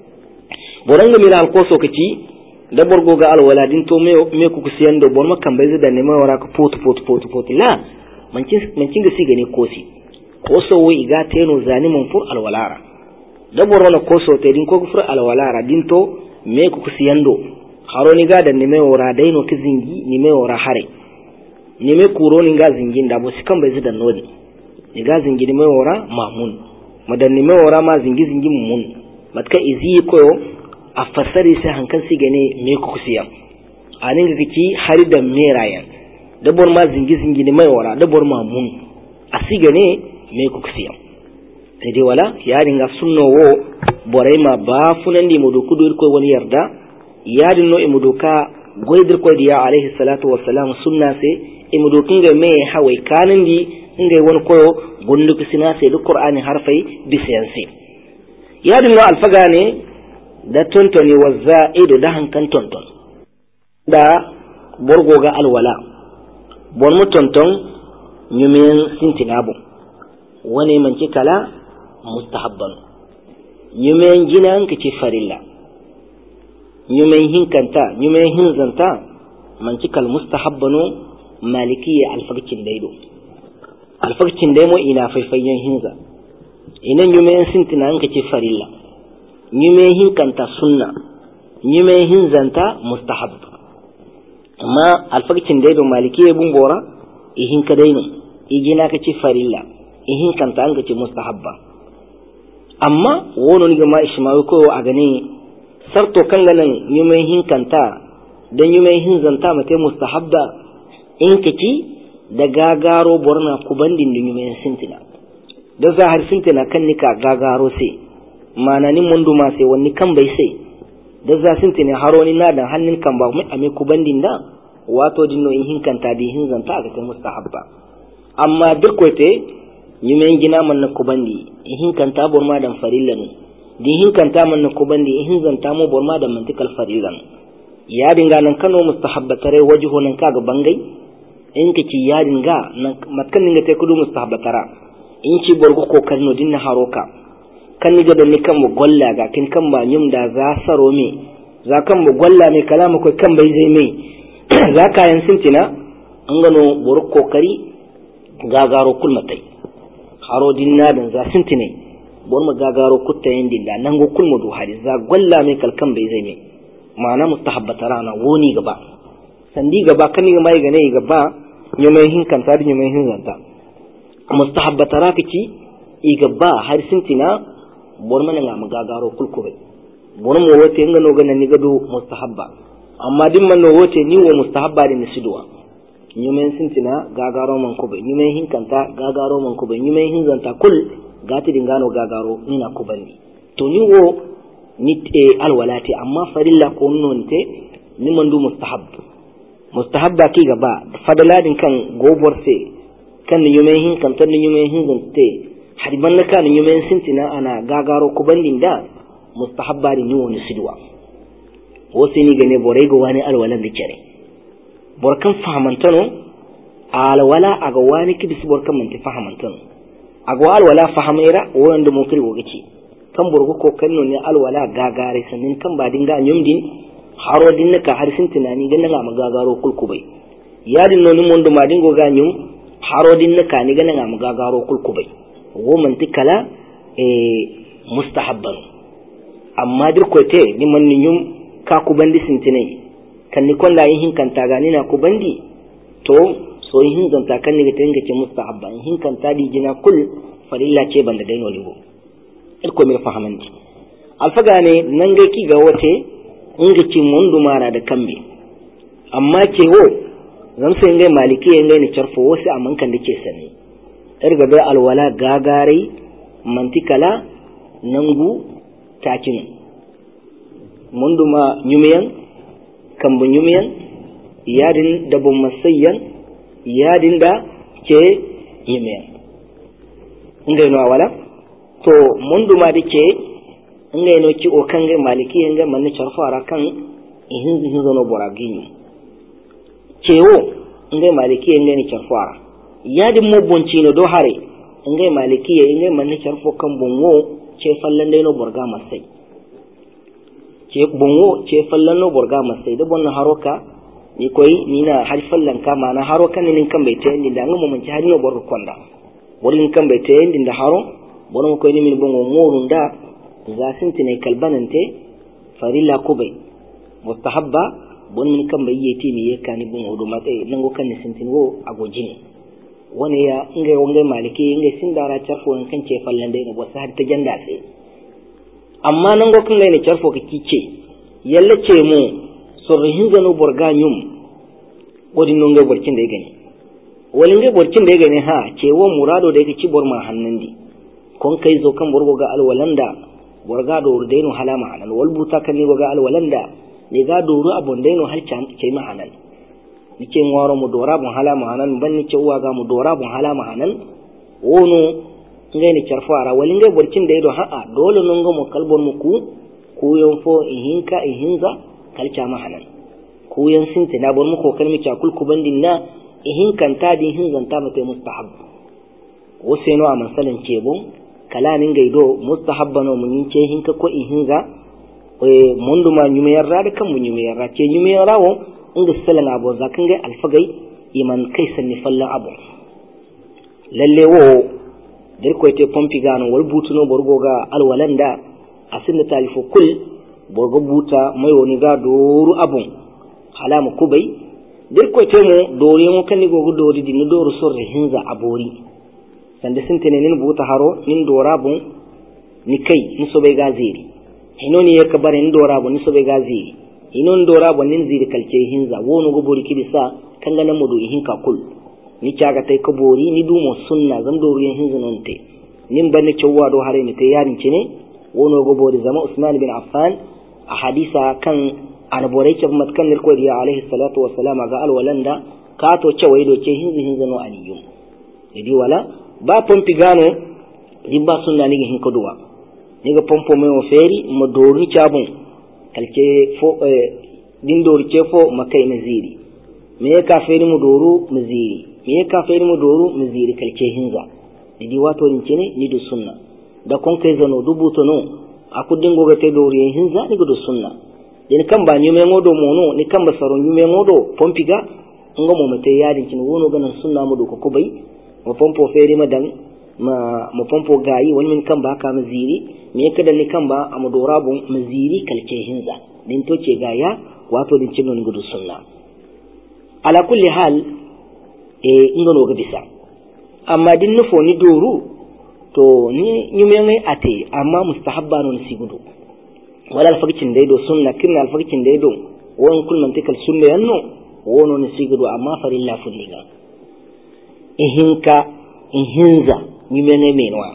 boranga mira al koso kaci da borgo ga alwala din to me ku kusiyan do bor makan bai da ne mai wara ka pot la mancin ga siga ne kosi koso wo iga teno zani mun fur alwalara da borona koso te din ko fur alwalara din to me ku kusiyan do haroni ga da ne mai wara dai no kizingi ni mai wara hare ni me kuro ni ga zingin da bo sikan bai da nodi ni ga zingi ni mai wara mamun madan ni mai wara ma zingi mun matka izi ko a fasari sai hankan siga ne me ku kusiyan anin ga kici hari da merayan dabor ma zingi ne mai wara dabor ma mun asiga ne me ku kusiyan sai dai wala ya dinga sunno wo borai ma ba funan di mudu kudur ko wani yarda ya dinno e mudu ka goidir ko diya alaihi salatu wassalam sunna sai e mudu kinga me hawai kanin di inga wani koyo gundu kisina sai duk qur'ani harfai bisayansi ya dinno alfaga ne da tontoni wazzaidu da hankan tonton da borgo ga alwala bon mu tonton nyumen sintinabo wani manci kala mustahabban nyumen jinan kace farilla nyumen hinkanta nyumen hinzanta manci kal mustahabbanu malikiyya alfaqcin daido ina faifayyan hinza ina nyumen sintinan kace farilla nyumen hinkanta sunna nyumen hinzanta mustahab amma alfaqcin daido malikiyya bun bora ihin kadaino igina kace farilla ihin kanta an kace mustahabba amma wono ni ma ishmawi ko a gane sarto kanganan yumen hin kanta dan yumen hin zanta mate mustahabba in kaci da gagaro borna kubandin din yumen sintina da za har sintina kan nika gagaro sai mana ni mundu ma sai wani kan bai sai da za sintina haroni na da hannun kan ba mai ame ku bandin da wato dinno in hinkanta di hinzanta ga kai mustahabba amma duk kote yumen gina man na ku bandi in hinkanta burma dan farillan di hinkanta man na ku bandi in hinzanta mu burma da mantikal farillan ya dinga nan kano mustahabba tare wajiho nan kaga bangai in kaci ya dinga nan matkan dinga te kudu mustahabba tara in ci borgo ko kanno dinna haroka kan ni ga don ni kan mu golla ga kin kan ba nyum da za saro me za kan mu golla me kalama ko kan bai zai me za ka yan sintina an gano bor kokari gagaro kulmatai haro dinna dan za sintine bor mu gagaro kutta yin dinda nan go kulmu do hadi za golla me kalkan bai zai me ma'ana mustahabbata rana woni gaba sandi gaba kan ni mai gane gaba nyumai hin kan tadi nyumai hin zanta mustahabbata rakici igaba har sintina bor mana nga magagaro kulkube bor mo wote ngano ganan ni gado mustahabba amma din man no wote ni wo mustahabba din sidwa nyumai sintina gagaro man kube nyumai hin kanta gagaro man kube nyumai hin zanta kul gati dingano gagaro ni na kubandi to ni wo ni alwalati amma farilla ko nonte ni mandu mustahabba ki gaba fadaladin kan gobor se kan nyume hin kan tan nyume hin zante hadiban na kan nyume sintina ana gagaro ko bandin da mustahabba ni woni sidwa wosini gane borai go wani alwalan da kire borkan fahamantano alwala aga wani kidis borkan man fahamantano aga alwala fahamira wanda mo kiri wogaci kan burgu ko kanno ne alwala gagare sanin kan ba dinga nyumdin haro dinna ka har sin tunani ganna ga magagaro kulkubai yadin no ni mondo ma dingo ga nyum haro dinna ka ni ganna ga magagaro kulkubai wo mantikala mustahabban amma dir ko te ni man ni nyum ka ku bandi sintinai kan ni kon la yin kan ta gani na ku bandi to so yin zanta kan ni ga tinga ce mustahabban hin kan ta di jina kul farilla ce banda dai no libo irko mir fahamanti alfaga ne nan ga ki ga wote inga ci mundu mara da kambe amma ce wo zan sai ngai maliki ngai ni charfo wasi amman kan dake sani irga da alwala gagare mantikala nangu takin mundu ma nyumiyan kambu nyumiyan yadin da bum masayyan yadin da ke yimiyan ngai no wala to mundu ma dike ngai no ki o kangai maliki ngai manni charfara kan ihin zono boragini cewo ngai maliki ngai ni charfara yadin mo bonci no do hare ngai maliki ngai manni charfo kan bonwo ce fallan dai no borga masai ce bonwo ce fallan no borga masai da bonna haroka ni koyi ni na har fallan ka ma na haroka nin kan bai tayi da ngamo mun ci har no bor konda wurin kan bai tayi da haro bono ko ni min bongo morun da za sintine kalbanante farilla kubai mustahabba bon min kan bai yeti mi yakani bongo do mate nango kan ni sintin wo agojini woni ya ngai wonge maliki ngai sindara charfo kan ce fallande ne bo sa ta janda sai amma nango kan ngai ne charfo ka kice yalla ce mu sorhin zanu borga nyum wodi no ngai borkin da ya gani wani ngai borkin da ya gani ha ce wo murado da yake ci borma hannandi kon kai zo kan borgo ga alwalanda borga do urdaino halama hanan wal buta kan ni ga alwalanda ni ga do ru abon daino har can ce ma hanan nike ngoro mu dora bun halama hanan ban ni ce uwa ga mu dora bun halama hanan wono ngai ni charfara wali ngai borkin da ido ha'a dole non ga mu kalbon mu ku yon fo ihinka ihinza kalcha ma hanan ku yan sinti na bor mu ko kan mi cakul ku bandin na ihinkan ta di hinzan ta mata mustahab woseno a masalan cebon kalanin gaido mustahabbano mun ce hinka ko ihinza mundu ma nyumeyarra da kan mun nyumeyarra ce nyumeyarra wo inga salan abo zakan ga alfagai iman kai sanni fallan abo lalle wo dir ko te pompi gano wal butuno borgo ga alwalanda asinda talifo kul borgo buta mai woni ga doru abun halama kubai dir ko te mo dori mo kan ni gogo dori din doru sorre hinza abori sanda sintene nin buta haro nin dorabun ni kai ni sobe gaziri hinoni ya kabare nin dorabun ni sobe gaziri hinon dorabun nin ziri kalce hinza wono go bori kidisa kanga na mudu hinka kul ni caga tay ko bori ni dumo sunna zam doru yin hinza nonte nin banne cewa do hare ni te yarin cine wono go bodi zama Usman bin Affan a hadisa kan anabore ke matkan nir ko diya alaihi salatu wassalam ga alwalanda ka to cewa do ce hinzi no aliyum idi wala ba pompi gano rimba sunna ni hin ko duwa ni ga pompo me o feri mo doru cabun kalke fo din doru ce fo makai naziri me ka feri mo doru naziri me ka feri mo doru naziri kalke hinza idi wato ni cene ni do sunna da kon kai zano dubuto no akudin goga te doru hinza ni do sunna den kan ba nyume ngodo mono ni kan ba saro nyume ngodo pompiga ngo mo mate yadin cin wono ganan sunna mu do ko bai mo pompo feri madan mo pompo gayi wani min kan ba ka maziri me kada ni kan ba am dorabun maziri kalke hinza din to ce gaya wato din cin ngo do sunna ala kulli hal ngono ga bisa amma din nufo ni doru to ni nyume ngai ate amma mustahabba non sigudu wala alfaqicin daido sunna kinna alfaqicin daido won kul mantikal sunna yanno wono ni sigudu amma farilla fulliga ihinka ihinza nyume ngai menwa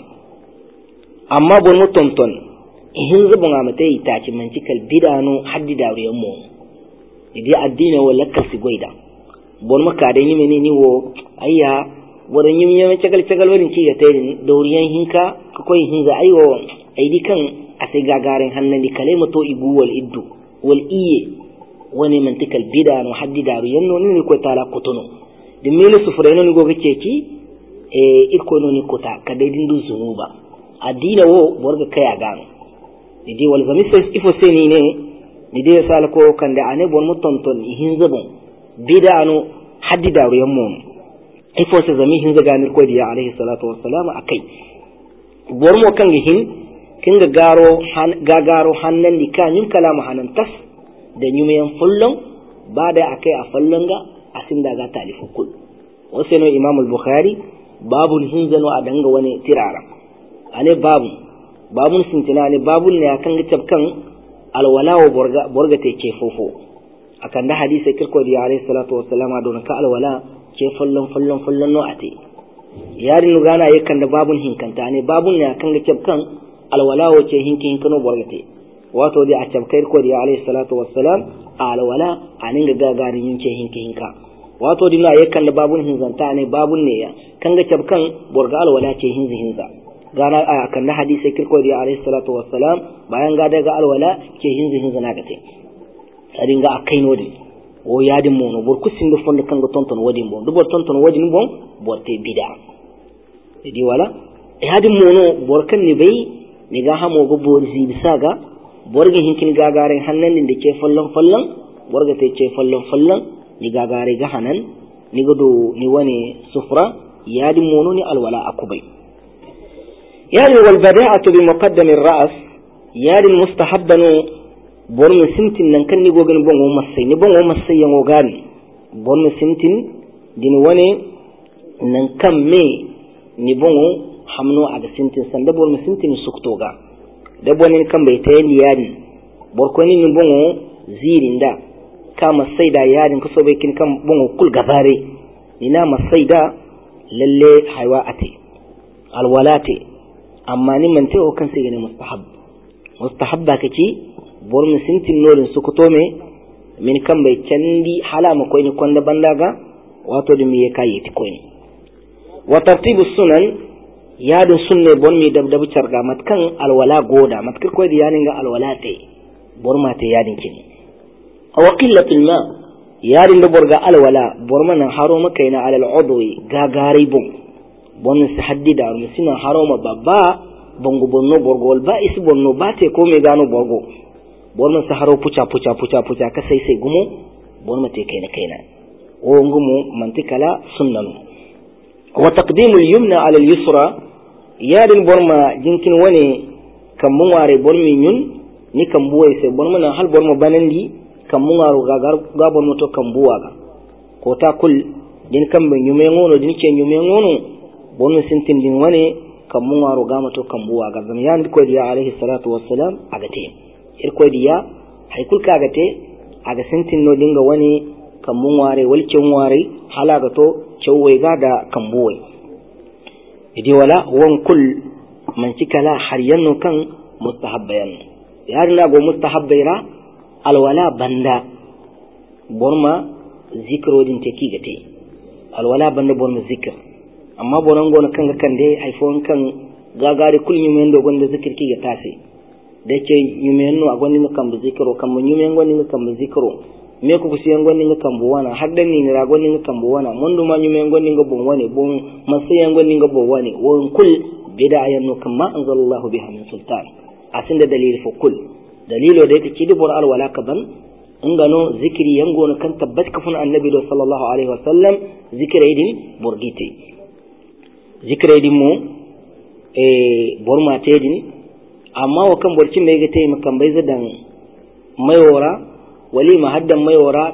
amma bon mutonton ihinza bonga mate itaci mantikal bidano haddi dawriyan mo idi addina wala kasi goida bon maka da nyume ni wo ayya bodan nyume cagal warin ci ga tayin dawriyan hinka koy hinza ayo aidi kan asai gagarin hannun kalimatu iguwal iddu wal iye wani mantikal bida no haddi daru yanno ni ko tala kotono de mele sufureno ni goga ceci irko no ni kota kadai dindu zunuba adina wo borga kaya gano idi wal zamis ifo seni ne ni de sala ko kande ane bon mutonton hinzabon bida no haddi daru yanmo ifo se zami hinza ganir ko diya alaihi salatu wassalam akai bormo kan hin kinga gagaro hannan di kanyin kalamu hanan tas da nyumeyan fullon ba da akai a fallon ga asin da ga talifu kul wasu ne Imam al-Bukhari babul hinzano a danga wani tirara ane babun sintina ne babul ne akan gitab kan alwala wa borga te ce fofo akan da hadisi kirko di alayhi salatu wassalam don ka alwala ce fallon no ate yarin gana yakan da babun hinkanta ne babun ne akan gitab kan alwala wace hinkin kano borgate wato dai a tabkai ko da alayhi salatu wassalam alwala anin ga gagarin yince hinka wato dina yakan da babun hinzanta ne babun ne ya kan ga tabkan borga alwala ce hinza gana a kan da hadisi kirko da alayhi salatu wassalam bayan ga daga alwala ce hinza na gate adin ga akai nodi o yadin mono bor kusin do fonda kan ga tonton wadin bon do bor tonton wadin bon borte bid'a idi wala yadin mono bor kan ni bai ni ga hamo go borzi bisaga borga hinkin gagare hannan da ke fallon borga te ce fallon ni gagare ga hanan ni godo ni wani sufra yadin mono ni alwala akubai yadin wal bada'atu bi muqaddam ar-ra's yadin mustahabban bor mi simtin nan kan ni gogan bongo masai yango gani bor mi simtin din wani nan kan me ni bongo hamno aga sintin sanda bor mi sintin suktoga da bonin kan bai tayi yadi bor ko ni bongo zirinda kama saida yadin ko sobe kin kan bongo kul gabare ina masaida lalle haywa ate alwalate amma ni man tayo kan sai ne mustahabba kace bor mi sintin norin sukto me min kan bai candi halama ko ni konda bandaga wato dum ye kayiti ko ni wa tartibu sunan yadin sunne bon mi dabdabu carga matkan alwala goda matkar ko yanin ga alwala te borma te yadin kini aw qillatul ma yadin da borga alwala borma nan haroma kaina alal udwi gagari bon si haddida musina haroma babba bongo bonno borgol ba isi bonno bate ko me gano borgo borma sa haro pucha ka sai gumo borma te kaina o ngumo mantikala sunnanu wa taqdimul yumna ala al-yusra yadin borma jinkin wani kan mun ware bormi nyun ni kan buwai sai borma na hal borma banandi kan mun waro ga borma to kan buwa ga ko ta kul din kan ben yume ngono din ce yume ngono borma sintin din wani kan mun waro ga mato kan buwa ga zan yan ko diya alaihi salatu wassalam agate ir ko diya haikul ka agate aga sintin no dinga wani kan mun ware walcin ware halaga to cewai ga da kan buwai idi wala won kul man cikala har yanno kan mustahabbayan yarna go mustahabbaira alwala banda borma zikro din te kigate alwala banda borma zikr amma bonan gona kan kande iphone kan gagare kul nyumen do gonda zikir kigata sai dace nyumen no agonni kan zikro kan nyumen gonni kan zikro me ko kusiyan gonni kan buwana haddan ni ra gonni kan buwana mundu ma nyumen gonni go bon wane bon masayan gonni go bon wane won kul bid'a no kan ma anzalallahu biha min sultan asinda dalil fa kul dalilo da yake kidi bor alwala kaban ingano zikri yango no kan tabbat kafun annabi sallallahu alaihi wasallam zikreidin borgite zikreidin mo bor ma tedin amma wa kan borcin mai ga tayi makan bai zadan mayora wali mahaddan mayora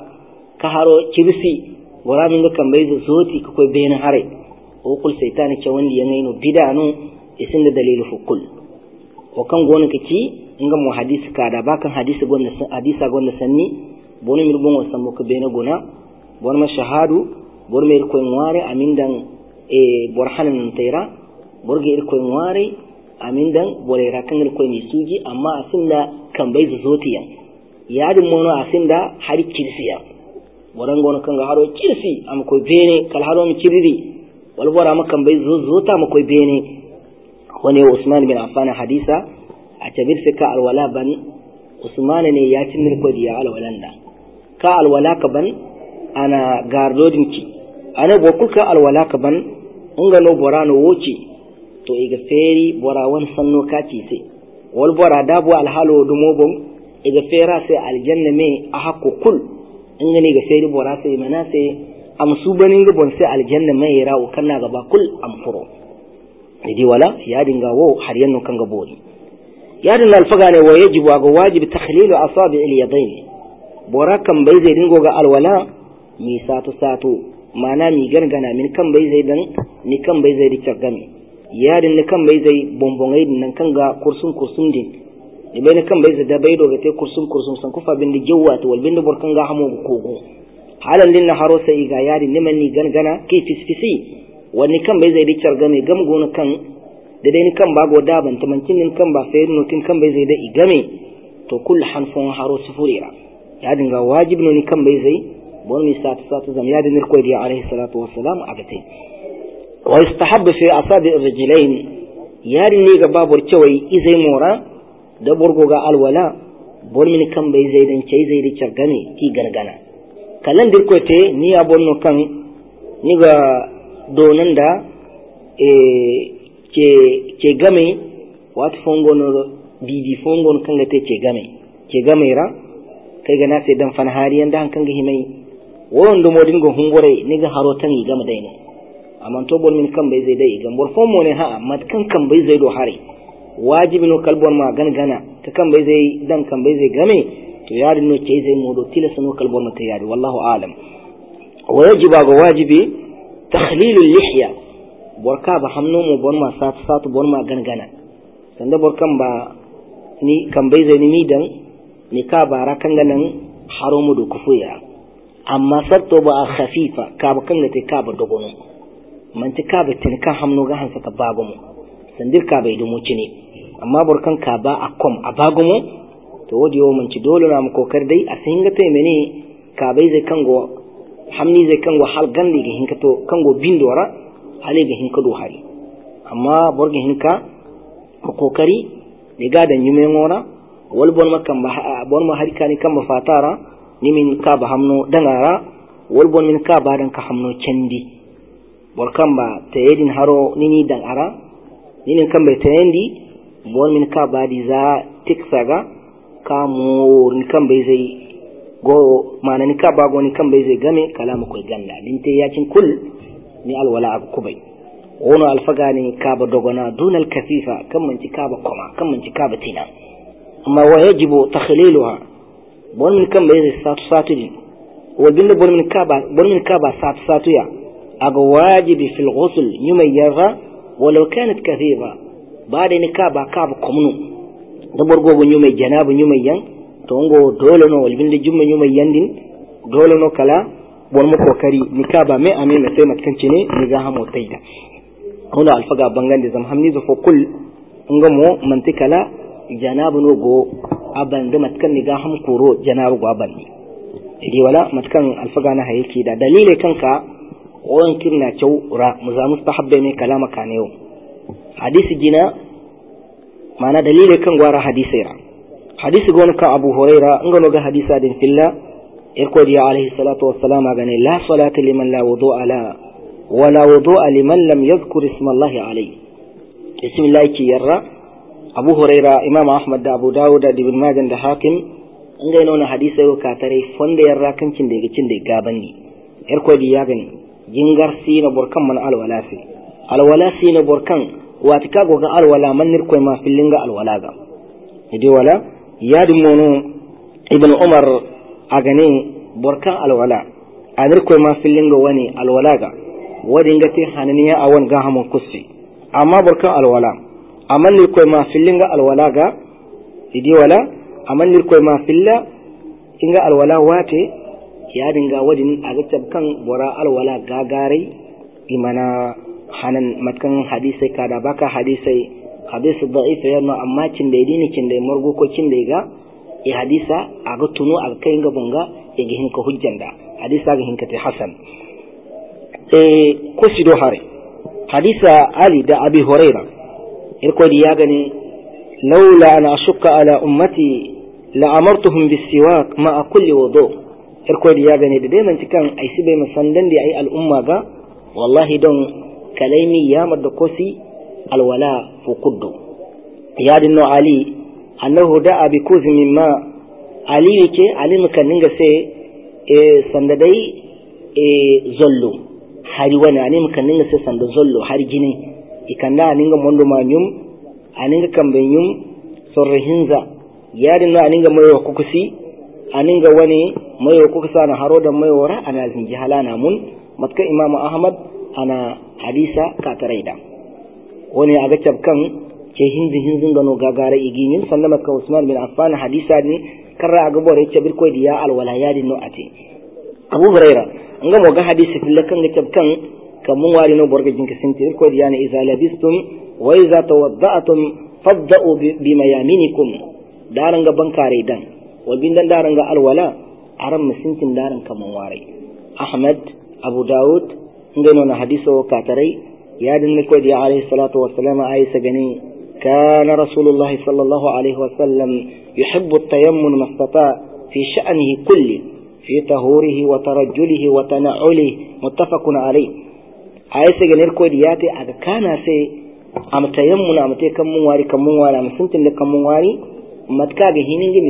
ka haro kibisi bora min ga kan bai zoti ka koy bayin hare o kul saytani ce wanda yangaino bid'anu isin da dalilu fa kul o kan gona kaci inga mu hadisi ka da bakan hadisi gonna hadisa gonna sanni bonu mir bon wasan mo ko bena gona bon ma shahadu bor mir ko ngware amindan borhanan tayra borge ir ko ngware amindan borera kan ko ni suji amma asinda kan bai zotiyan yadin mono asinda hari kirsiya boran gona kan ga haro kirsi am ko bene kal haro mi kirri wal bora makan bai zota ma ko bene wani Usman bin Affan hadisa a tabir ka alwala ban Usman ne ya cin ko diya alwalanda ka alwala ka ban ana gardodin ki ana bokuka alwala ka ban unga no borano woci to iga feri bora wan sanno kaci sai wal bora dabu alhalo dumo bom iga fera sai aljanna me a hakku kul inga ne ga feri bora sai mana sai am subanin ga bon sai aljanna me rawo kanna gaba kul am furo idi wala ya dinga wo har yanno kan gabori ya dinga alfaga ne wa yajibu ga wajibi takhlilu asabi al-yadayn bora kan bai zai dingo ga alwala mi sato mana mi gargana min kan bai zai dan ni kan bai zai rikar gami yarin ni kan bai zai bombongai nan kan ga kursun din ni bai kan bai zai da bai do ga te kursun san kufa bin da jawwa to wal bin da borkan ga hamo kogo halan din na haro sai ga yarin ni man ni gargana ke fisfisi wani kan bai zai rikar gami gam gona kan da dai ni kan ba go da ban tamancin nin kan ba sai notin kan bai zai da igame to kul hanfon haro sufurira ya dinga wajibi ni kan bai zai bon mi satu zam ya dinir ko di alaihi salatu wassalam agate wa istahabbu fi asabi ar-rijlain yarin ne ga babur cewai izai mora da burgo ga alwala bon min kan bai zai dan cai zai rikar gami ki gargana kalan dir ko te ni abonno kan ni ga donan da ke game wat fongono didi fongon kan ga te ke game ra kai ga na sai dan fan hariyan da kan ga himai won do modin go hungore ni ga harotan yi game dai ne amma to bol min kan bai zai dai ga mor fon mo ne ha amma kan bai zai do hare wajibi no kalbon ma gana ta kan bai zai dan kan bai zai game to yari no ce zai modo tilasa no kalbon ma ta yari wallahu alam wa yajiba ga wajibi takhlilul lihya borka ba hamno mo bon ma satu bon ma gana sanda borkan ba ni kan bai zai ni dan ni ka bara kan ganan haramu do kufuya amma sarto ba khafifa ka ba kan te ka ba dogono man ti ka ba tin ka hamno ga hansa ka bago mu sandir ka bai dumo cini amma borkan ka ba akom a bago mu to wodi yo man ci dole na mu kokar dai a singa te mene ka bai zai kango hamni zai kango hal gandi ga hinka to kango bindora hale ga hinka do hari amma borgin hinka ko kokari diga da nyume ngora wal bon makam ba bon ma harika ni kan fatara ni min ka ba hamno dangara wal bon min ka ba dan ka hamno candi bor kan ba tayedin haro ni dangara ni kan bai tayendi bon min ka ba di za tiksaga ka mo ni kan bai zai go mana ni ka ba go ni kan bai zai game kalamu koy ganda din te yacin kul ni alwala ab kubai wono alfaga ni ka ba dogona dunal kafifa kan man ci ka ba koma kan man ci ka ba tina amma wa yajibu takhliluha bon min kan bai zai satu din wa bin bon min ka ba satu ya aga wajibi fil ghusl yumayyaza walau kanat kathiba bada ni ka ba komnu da borgo go nyumay janabu nyumay yan to ngo dole no wal bin jumma nyumay yandin dole no kala bon mo kokari ni ka ba me ame me sai matkan cine ni ga hamo taida huna alfaga bangande zam hamni zo fo kul ngamo mantikala janabu no go abande matkan ni ga ham kuro janabu go abandi idi wala matkan alfaga na hayki da dalile kanka won kirna chawra muza mustahabbe ne kalama kaneyo hadisi jina mana dalile kan gwara hadisira hadisi gon ka abu huraira ngano ga hadisa din filla irko di alayhi salatu wassalam gane la salata liman la wudu'a la wala wudu'a liman lam yadhkur isma Allah alayhi bismillah ki yarra abu huraira imam ahmad da abu dawud da ibn majah da hakim ngai nona hadisa yo ka tare fonde yarra kancin da gicin da gabanni irko di ya gane jingar sina burkan man alwalasi na burkan wati kago ga alwala man nirko ma fillinga alwala ga idi wala yadin mono ibn umar agane burkan alwala anirko ma fillinga wani alwala ga wadin ga te hananiya awan ga hamun kusi amma burkan alwala amma nirko ma fillinga alwala ga idi wala amma nirko ma filla kinga alwala wate yadin ga wadin aga tabkan bora alwala gagarai imana hanan matkan hadisai kada baka hadisi da'if yana amma kin da dini kin da margo ko kin da ga e hadisa aga tuno aga kai ga bunga e ga hinka hujjanda hadisa ga hinka ta hasan ko sido hare hadisa ali da abi huraira irko di ya gane laula ana ashqa ala ummati la amartuhum bis-siwak ma kulli wudu irko di ya gane da dai man cikan ai sibai musandan da ai al'umma ga wallahi don kalaimi ya madda kosi alwala fu kuddu ya dinno ali annahu da'a bi kuzin mimma ali yake ali mukan ninga sai sandadai zollo hari wani ani mukan ninga sai sanda zollo hari gine ikanda aninga mondo manyum aninga kambenyum sorhinza ya dinno aninga mayo kukusi aninga wani mayo kukusa na haroda mayora ana zinji halana mun matka imam ahmad ana hadisa ka taraida wani aga tabkan ke hinzin gano gagara iginin sallama ka Usman bin Affan hadisa ne karra aga bore ce bir koy diya alwala yadin no ate Abu Huraira nga mo ga hadisi fil kan ga tabkan kamun wari no borga jinka sinti koy diya ne iza labistum wa iza tawadda'tum fabda'u bima yaminikum daranga bankare dan wal bindan daranga alwala aram musintin daran kamun wari Ahmad Abu Dawud ngeno na hadiso katarai yadin ne ko di alayhi salatu wassalam aisha gani kana rasulullah sallallahu alaihi wasallam yuhibbu at-tayammun mastata fi sha'nihi kulli fi tahurihi wa tarajjulihi wa tana'ulihi muttafaqun alayhi aisha gani ko di yate aga kana sai am tayammun am te kan mun wari am suntin da kan mun wari matka ga hiningi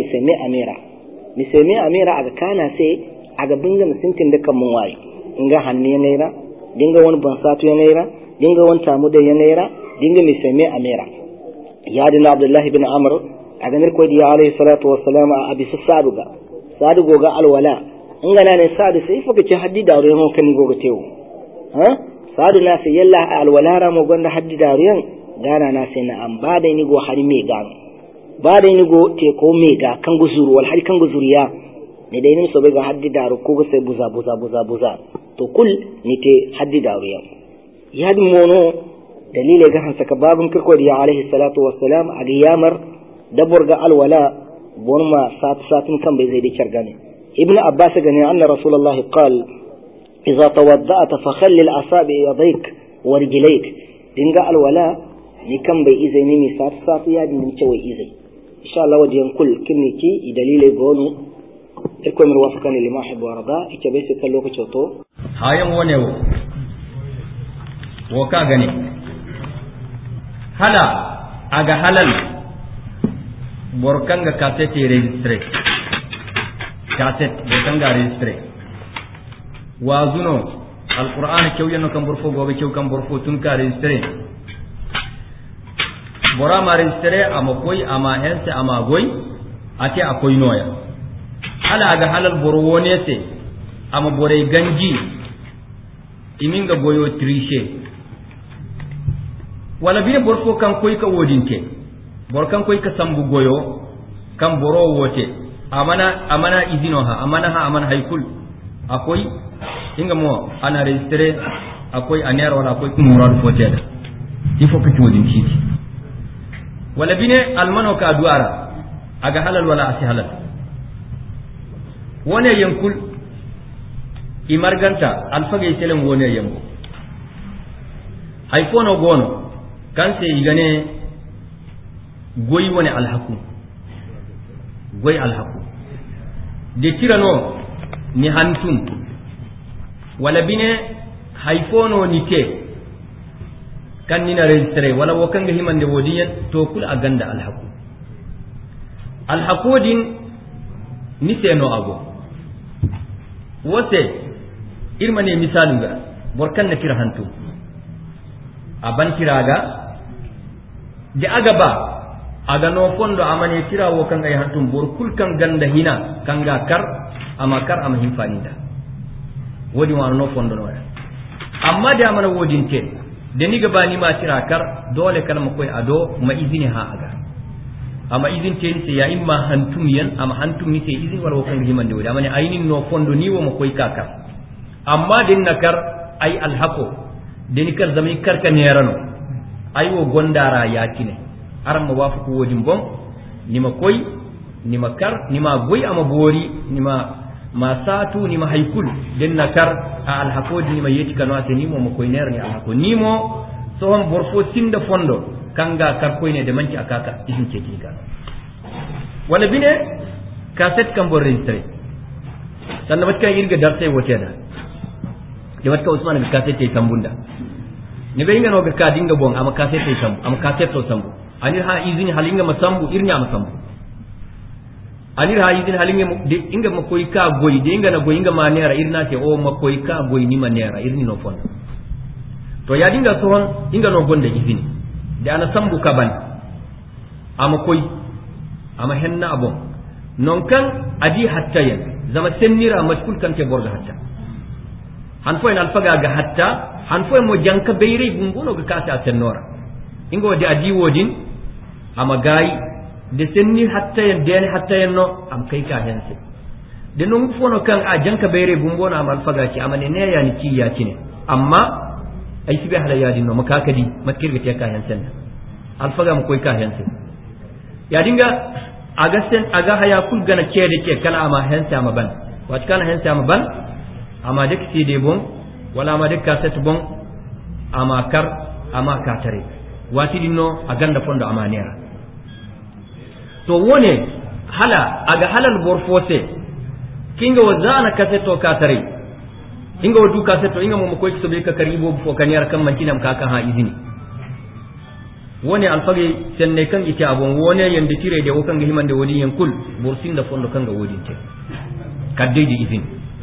mi seme amira aga kana sai aga binga suntin da kan mun wari inga hanni naira dinga wani bansatu ya naira dinga wani tamu da ya naira dinga mai same a naira ya dina abdullahi bin amr a ganar kwa diya alaihi salatu wassalam a abisu sadu goga alwala in gana ne sadu sai fuka ce haddi da ruwan kan goga tewo sadu na sai yalla a alwala ra mu gwanda haddi da ruwan gana na sai na an ba da ni go hari me gano ba da ni go te ko me ga kan guzuru wal hari kan guzuriya ne dai nim so be ga haddi da ko go sai buza to kul ni te haddi da ruwan yadin mono dalile ga hansa ka babun kirko da alaihi salatu wassalam a giyamar dabur ga alwala bonma satin kan bai zai da kirgane ibnu abbas gane anna rasulullahi qal idza tawadda'ta fa khalli al-asabi yadayk wa rijlayk dinga alwala ni kan bai izai ni mi satu ya din ce wai izai insha Allah wajen kul kiniki dalile gonu irko mir wafakan lima hibbu warda ike bai sai lokaci to hayan wane wo ka gani hala aga halal borkanga cassette registre borkanga registre wazuno alquran kew yanno kam borfo gobe kew kam borfo tun ka registre bora ma registre ama koy ama hense ama goy ate akoy noya hala aga halal borwone se ama bore ganji iminga boyo triche wala bine borfo kan koy ka wodinke bor kan koy ka sambu goyo kan boro wote amana izino ha amana haykul akoy inga mo ana registre akoy aner wala akoy kumurad fotel il faut que tu wodin titi wala bine almano ka duara aga halal wala asi halal wone yankul imarganta alfage selen wone yango hay fono gono kanse igane goyi woni alhaku goyi alhaku de tirano ni hantum wala bine hay fono ni te kan nina registre wala wakanga himande wodiyen to kul aganda alhakodin ni seno ago wote irmane misaluga borkan na tira hantum aban tiraga de agaba aga no fondo amane tirawo kan ay hantum bor kul kan ganda hina kanga kar ama himfaninda wodi wa no fondo no amma da amana wodin te de ni gaba ni ma tira kar dole kalma koy ado ma izini ha aga amma izin te ni ya imma hantum yan amma hantum ni te izin wala kan himande wodi amane aynin no fondo ni wo ma koy kaka amma din nakar ay alhaqo deni kar zamai karka ne yarano ay wo gondara yakine aram ma wafu ko wodin bon nima koy nima kar nima goy ama bori nima masatu nima haykul den nakar a alhaqodi nima yeti kanu ateni mo mo koy ner ni alhaqo nimo so hon borfo sinda fondo kanga kar koy ne de manci akaka isin ce tiga wala bine cassette kam bor registre sanna bat kay irga darse woteda de wat ka usman ga cassette tay tambunda ne be inga no ga ka dinga bon ama cassette tay sambu ama cassette to sambu anir ha izini halinga masambu irnya masambu anir ha izini halinga de inga makoy ka goy de inga na goy inga manera irna te o makoy ka goy ni manera irni no fon to ya dinga sohon inga no gonda izini de ana sambu kaban ama koy ama henna abon non kan adi hatta yen zama sennira maskul kan ke borga hatta han fo en alfaga ga hatta han fo mo janka beyre gumbono ga kasa atennora ingo de adi wodin ama gayi de senni hatta yen dene hatta yen no am kai ka hense de non fono kan a janka beyre gumbono am alfaga ci amane ne ya ni ci ya ci ne amma ay sibe hala yadi no makakadi matkirga te ka hensen alfaga mo koy ka hense ya dinga aga haya kul gana cede ke kala ama hense ama ban wat kana hense ama ban ama dek de bon wala ama dek cassette bon ama kar ama katare wati dinno aganda fondo ama nera to wone hala aga halal borfose kinga wazana cassette to katare inga wadu cassette inga mo ko kiso be ka karibo fo kaniyar kan mantinam kaka ha izini wone alfage senne kan ite abon wone yende tire de wokan himande wodi yen kul borsin da fondo kan ga wodi te kadde di izini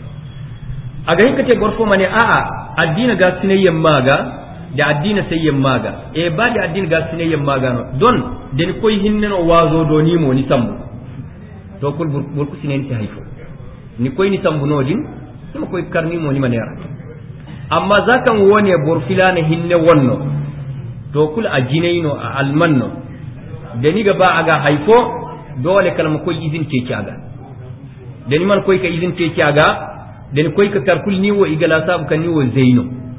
aga hinkate gorfo mane a'a addina ga sinayyan maga da addina sayyan maga e ba da addina ga sinayyan maga no don den koy hinne no wazo do ni mo ni sambu to kul burku sinen ta haifo ni koy ni sambu no din kuma koy karni mo ni manera amma zakan wone borfilana hinne wonno to kul ajinaino a almanno deni ga ba aga haifo dole kalma koy izin ce kiaga deni man koy ka izin ce kiaga den koy ka karkul ni wo igala sabu kan ni wo zaino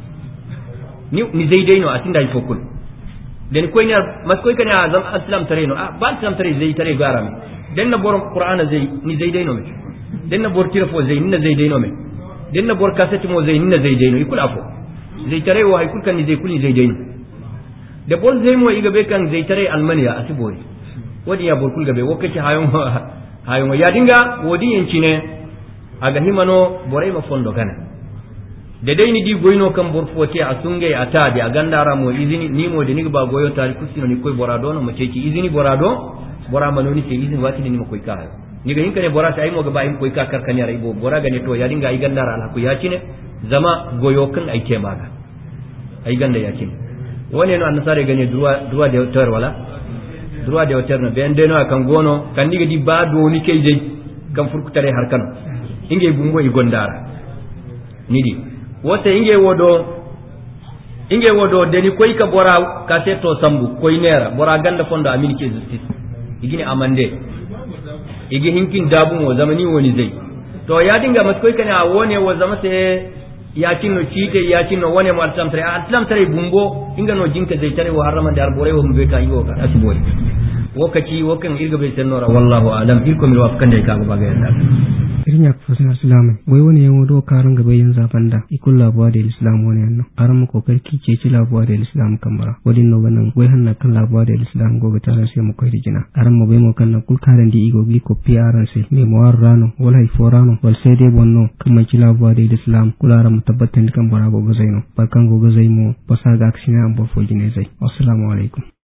ni zaidaino atinda ay fokul den koy ne mas koy kan azam aslam tareno ba aslam tare zai tare garame den na bor qur'ana zai ni zaidaino me den na bor tirafo zai ni zaidaino me den na bor kasati mo zai ni zaidaino ikul afo zai tare wo ay kul kan ni zai kul ni zaidaino de bor zai mo iga be kan zai tare almaniya asibori wodi ya bor kul gabe wokaci hayon ya dinga wodi yancine aga himano borai ma fondo gana de dai ni di goyno kan borfote a sungai atabi a gandara mo izini ni mo de ni ba goyo tari kusino ni koy borado no mace ki izini borado bora manoni se izini wati ni mo koy ka ni ga hinka ne bora sai mo ga ba in koy ka karkani ara ibo bora ga ne to ya dinga ai gandara ala ku ya cine zama goyo kan ai ke maga ai ganda ya cine woni no annasare gane duwa de hotel wala duwa de hotel no ben de no kan gono kan ni ga di ba do ni kay dai kan furkutare har kan inge bumbo i gondara nidi wote inge wodo deni koy ka bora ka seto sambu koy nera bora ganda fondo aminike justice igini amande igi hinkin dabu mo zamani woni zai to ya dinga mas koy kana wone wo zama se yakin no cite yakin no wone mo atlam tare bumbo inga no jinka zai tare wa harama da arbore wa mbe ka yiwo ka asboy wakati wakan irga bai sanora wallahu alam irko mi wafkan da ka ba ga yanda irin ya fasin islam wai wani yawo do karan gaba yin zabanda ikul labuwa da islam wani yanno aran mu kokarki ce ci labuwa da islam kamara wadin no ganan wai hanna kan labuwa da islam gobe tare sai mu kai rigina aran mu bai mu kan kul karan di igo gi ko piaran sai me mo warrano wala iforano wal sai dai bonno kuma ci labuwa da islam kularan mu tabbatan kan bara gogo zaino barkan gogo zaimo basa ga aksina an bo fo gine zai assalamu alaikum